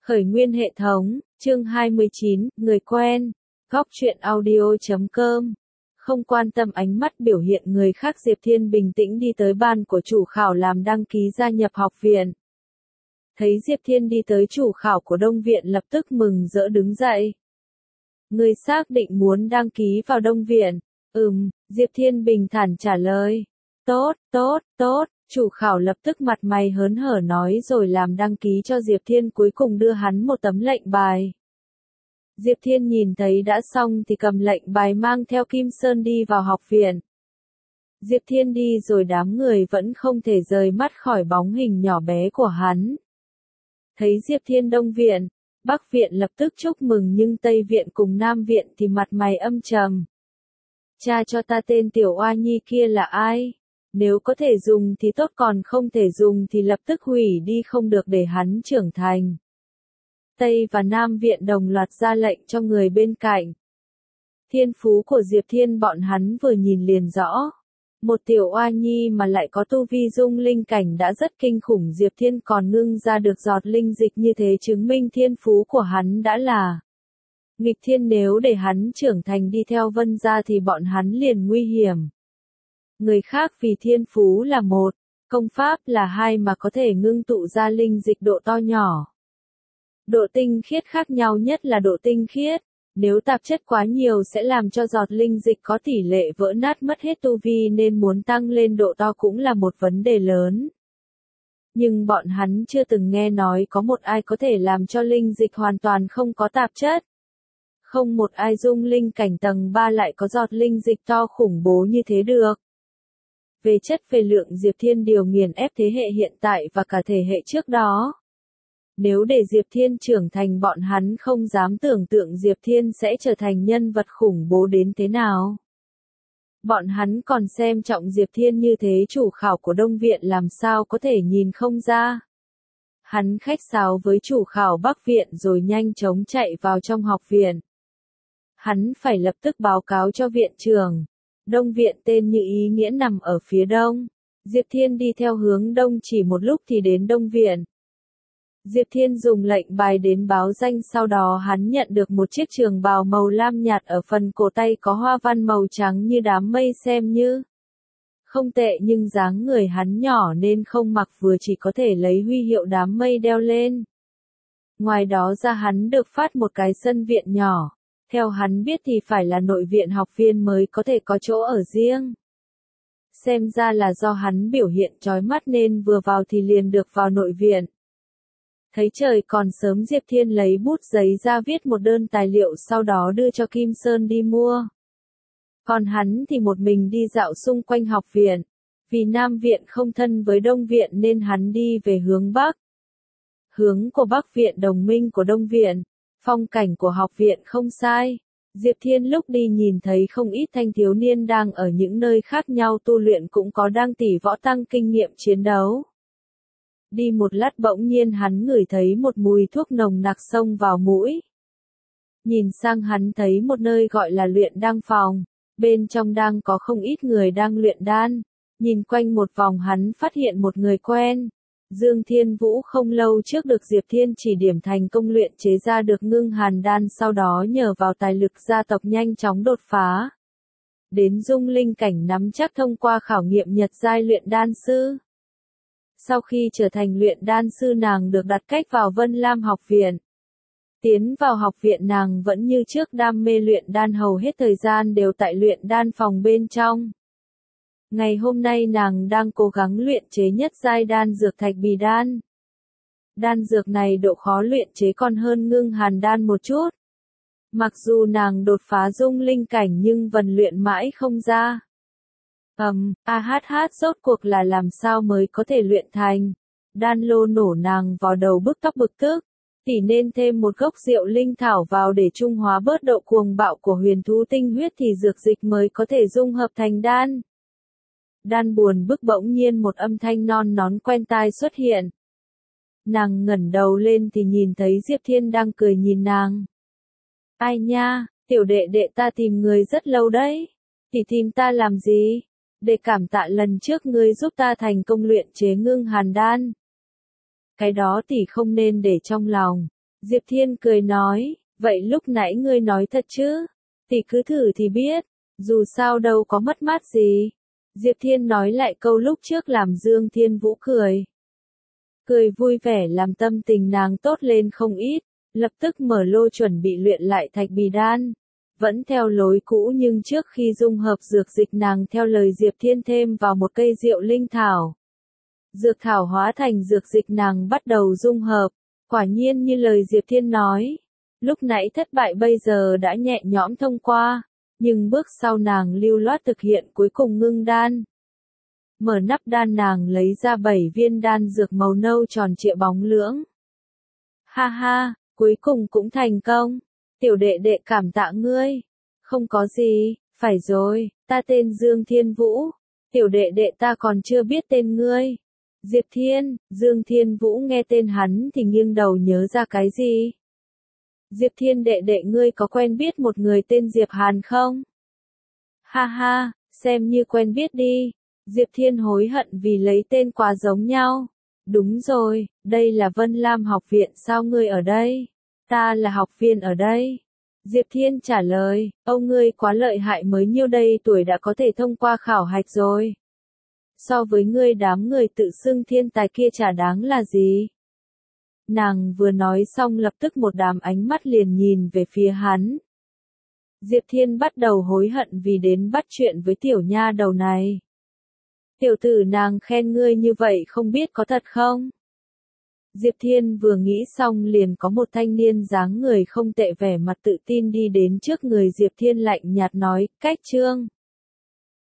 Khởi nguyên hệ thống, chương 29, người quen, góc truyện audio.com. Không quan tâm ánh mắt biểu hiện người khác, Diệp Thiên bình tĩnh đi tới ban của chủ khảo làm đăng ký gia nhập học viện. Thấy Diệp Thiên đi tới, chủ khảo của Đông Viện lập tức mừng rỡ đứng dậy. Người xác định muốn đăng ký vào Đông Viện? Diệp Thiên bình thản trả lời. Tốt. Chủ khảo lập tức mặt mày hớn hở nói rồi làm đăng ký cho Diệp Thiên, cuối cùng đưa hắn một tấm lệnh bài. Diệp Thiên nhìn thấy đã xong thì cầm lệnh bài mang theo Kim Sơn đi vào học viện. Diệp Thiên đi rồi đám người vẫn không thể rời mắt khỏi bóng hình nhỏ bé của hắn. Thấy Diệp Thiên Đông Viện, Bắc Viện lập tức chúc mừng, nhưng Tây Viện cùng Nam Viện thì mặt mày âm trầm. Cha cho ta tên tiểu oa nhi kia là ai? Nếu có thể dùng thì tốt, còn không thể dùng thì lập tức hủy đi, không được để hắn trưởng thành. Tây và Nam Viện đồng loạt ra lệnh cho người bên cạnh. Thiên phú của Diệp Thiên bọn hắn vừa nhìn liền rõ. Một tiểu oa nhi mà lại có tu vi dung linh cảnh đã rất kinh khủng, Diệp Thiên còn ngưng ra được giọt linh dịch như thế, chứng minh thiên phú của hắn đã là nghịch thiên. Nếu để hắn trưởng thành đi theo Vân gia thì bọn hắn liền nguy hiểm. Người khác vì thiên phú là một, công pháp là hai mà có thể ngưng tụ ra linh dịch độ to nhỏ. Độ tinh khiết khác nhau nhất là độ tinh khiết. Nếu tạp chất quá nhiều sẽ làm cho giọt linh dịch có tỷ lệ vỡ nát, mất hết tu vi, nên muốn tăng lên độ to cũng là một vấn đề lớn. Nhưng bọn hắn chưa từng nghe nói có một ai có thể làm cho linh dịch hoàn toàn không có tạp chất. Không một ai dung linh cảnh tầng 3 lại có giọt linh dịch to khủng bố như thế được. Về chất về lượng, Diệp Thiên điều nghiền ép thế hệ hiện tại và cả thế hệ trước đó. Nếu để Diệp Thiên trưởng thành, bọn hắn không dám tưởng tượng Diệp Thiên sẽ trở thành nhân vật khủng bố đến thế nào. Bọn hắn còn xem trọng Diệp Thiên như thế, chủ khảo của Đông Viện làm sao có thể nhìn không ra. Hắn khách sáo với chủ khảo Bắc Viện rồi nhanh chóng chạy vào trong học viện. Hắn phải lập tức báo cáo cho viện trưởng. Đông Viện tên như ý nghĩa nằm ở phía đông. Diệp Thiên đi theo hướng đông, chỉ một lúc thì đến Đông Viện. Diệp Thiên dùng lệnh bài đến báo danh, sau đó hắn nhận được một chiếc trường bào màu lam nhạt, ở phần cổ tay có hoa văn màu trắng như đám mây, xem như không tệ, nhưng dáng người hắn nhỏ nên không mặc vừa, chỉ có thể lấy huy hiệu đám mây đeo lên. Ngoài đó ra hắn được phát một cái sân viện nhỏ. Theo hắn biết thì phải là nội viện học viên mới có thể có chỗ ở riêng. Xem ra là do hắn biểu hiện chói mắt nên vừa vào thì liền được vào nội viện. Thấy trời còn sớm, Diệp Thiên lấy bút giấy ra viết một đơn tài liệu, sau đó đưa cho Kim Sơn đi mua. Còn hắn thì một mình đi dạo xung quanh học viện. Vì Nam Viện không thân với Đông Viện nên hắn đi về hướng Bắc. Hướng của Bắc Viện đồng minh của Đông Viện. Phong cảnh của học viện không sai. Diệp Thiên lúc đi nhìn thấy không ít thanh thiếu niên đang ở những nơi khác nhau tu luyện, cũng có đang tỉ võ tăng kinh nghiệm chiến đấu. Đi một lát bỗng nhiên hắn ngửi thấy một mùi thuốc nồng nặc xông vào mũi. Nhìn sang hắn thấy một nơi gọi là luyện đan phòng. Bên trong đang có không ít người đang luyện đan. Nhìn quanh một vòng hắn phát hiện một người quen. Dương Thiên Vũ không lâu trước được Diệp Thiên chỉ điểm thành công luyện chế ra được ngưng hàn đan, sau đó nhờ vào tài lực gia tộc nhanh chóng đột phá. Đến dung linh cảnh, nắm chắc thông qua khảo nghiệm nhật giai luyện đan sư. Sau khi trở thành luyện đan sư, nàng được đặt cách vào Vân Lam học viện. Tiến vào học viện, nàng vẫn như trước đam mê luyện đan, hầu hết thời gian đều tại luyện đan phòng bên trong. Ngày hôm nay nàng đang cố gắng luyện chế nhất giai đan dược thạch bì đan. Đan dược này độ khó luyện chế còn hơn ngưng hàn đan một chút. Mặc dù nàng đột phá dung linh cảnh nhưng vẫn luyện mãi không ra. Rốt cuộc là làm sao mới có thể luyện thành. Đan lô nổ nàng vào đầu, bức tóc bực tức. Thì nên thêm một gốc rượu linh thảo vào để trung hóa bớt độ cuồng bạo của huyền thú tinh huyết thì dược dịch mới có thể dung hợp thành đan. Đan buồn bức, bỗng nhiên một âm thanh non nón quen tai xuất hiện. Nàng ngẩng đầu lên thì nhìn thấy Diệp Thiên đang cười nhìn nàng. Ai nha, tiểu đệ đệ ta tìm người rất lâu đấy. Thì tìm ta làm gì? Để cảm tạ lần trước ngươi giúp ta thành công luyện chế ngưng hàn đan. Cái đó tỷ không nên để trong lòng. Diệp Thiên cười nói, vậy lúc nãy ngươi nói thật chứ? Tỷ cứ thử thì biết, dù sao đâu có mất mát gì. Diệp Thiên nói lại câu lúc trước làm Dương Thiên Vũ cười. Cười vui vẻ làm tâm tình nàng tốt lên không ít, lập tức mở lô chuẩn bị luyện lại thạch bì đan. Vẫn theo lối cũ nhưng trước khi dung hợp dược dịch nàng theo lời Diệp Thiên thêm vào một cây diệu linh thảo. Dược thảo hóa thành dược dịch nàng bắt đầu dung hợp, quả nhiên như lời Diệp Thiên nói. Lúc nãy thất bại bây giờ đã nhẹ nhõm thông qua, nhưng bước sau nàng lưu loát thực hiện cuối cùng ngưng đan. Mở nắp đan nàng lấy ra 7 viên đan dược màu nâu tròn trịa bóng lưỡng. Ha ha, cuối cùng cũng thành công. Tiểu đệ đệ cảm tạ ngươi. Không có gì, phải rồi, ta tên Dương Thiên Vũ. Tiểu đệ đệ ta còn chưa biết tên ngươi. Diệp Thiên, Dương Thiên Vũ nghe tên hắn thì nghiêng đầu nhớ ra cái gì. Diệp Thiên đệ đệ ngươi có quen biết một người tên Diệp Hàn không? Ha ha, xem như quen biết đi. Diệp Thiên hối hận vì lấy tên quá giống nhau. Đúng rồi, đây là Vân Lam học viện sao ngươi ở đây? Ta là học viên ở đây. Diệp Thiên trả lời, ông ngươi quá lợi hại mới nhiêu đây tuổi đã có thể thông qua khảo hạch rồi. So với ngươi đám người tự xưng thiên tài kia chả đáng là gì. Nàng vừa nói xong lập tức một đám ánh mắt liền nhìn về phía hắn. Diệp Thiên bắt đầu hối hận vì đến bắt chuyện với tiểu nha đầu này. Tiểu tử nàng khen ngươi như vậy không biết có thật không? Diệp Thiên vừa nghĩ xong liền có một thanh niên dáng người không tệ vẻ mặt tự tin đi đến trước người Diệp Thiên lạnh nhạt nói, cách Trương.